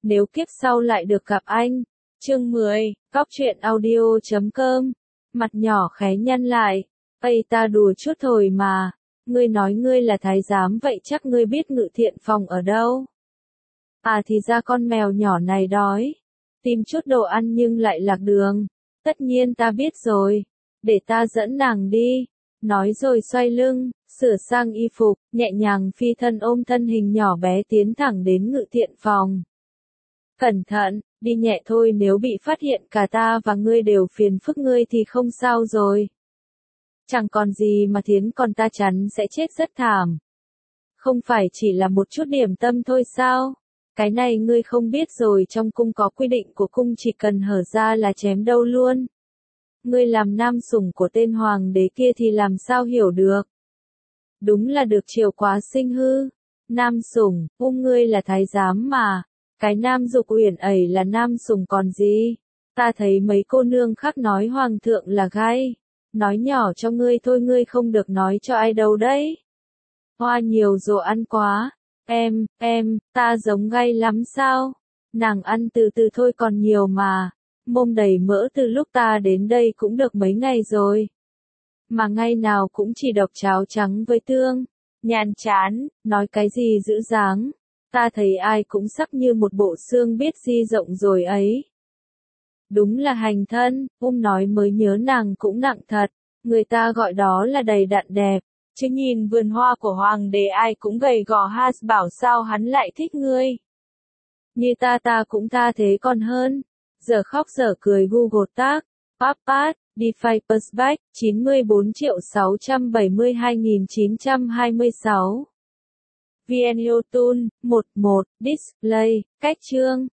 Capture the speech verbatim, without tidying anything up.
nếu kiếp sau lại được gặp anh. Chương mười, Góc truyện audio chấm com. Mặt nhỏ khé nhăn lại. Ây ta đùa chút thôi mà. Ngươi nói ngươi là thái giám vậy chắc ngươi biết Ngự Thiện Phòng ở đâu. À thì ra con mèo nhỏ này đói. Tìm chút đồ ăn nhưng lại lạc đường. Tất nhiên ta biết rồi. Để ta dẫn nàng đi. Nói rồi xoay lưng, sửa sang y phục, nhẹ nhàng phi thân ôm thân hình nhỏ bé tiến thẳng đến Ngự Thiện Phòng. Cẩn thận, đi nhẹ thôi nếu bị phát hiện cả ta và ngươi đều phiền phức ngươi thì không sao rồi. Chẳng còn gì mà thiến còn ta chắn sẽ chết rất thảm. Không phải chỉ là một chút điểm tâm thôi sao? Cái này ngươi không biết rồi, trong cung có quy định của cung chỉ cần hở ra là chém đâu luôn. Ngươi làm nam sủng của tên hoàng đế kia thì làm sao hiểu được? Đúng là được chiều quá sinh hư. Nam sủng, ung ngươi là thái giám mà. Cái nam dục uyển ẩy là nam sủng còn gì? Ta thấy mấy cô nương khác nói hoàng thượng là gai. Nói nhỏ cho ngươi thôi, ngươi không được nói cho ai đâu đấy. Hoa nhiều rồi ăn quá. Em, em, ta giống gai lắm sao? Nàng ăn từ từ thôi còn nhiều mà. Mông đầy mỡ từ lúc ta đến đây cũng được mấy ngày rồi. Mà ngày nào cũng chỉ độc cháo trắng với tương. Nhàn chán, nói cái gì dữ dáng. Ta thấy ai cũng sắc như một bộ xương biết di rộng rồi ấy. Đúng là hành thân, ung nói mới nhớ nàng cũng nặng thật. Người ta gọi đó là đầy đặn đẹp. Chứ nhìn vườn hoa của hoàng đế ai cũng gầy gò ha, bảo sao hắn lại thích ngươi. Như ta ta cũng tha thế còn hơn. Giờ khóc giờ cười Google Tag, Papad, DeFi Persback, chín mươi bốn triệu sáu trăm bảy mươi hai nghìn chín trăm hai mươi sáu. Video Tool, mười một, Display, cách chương.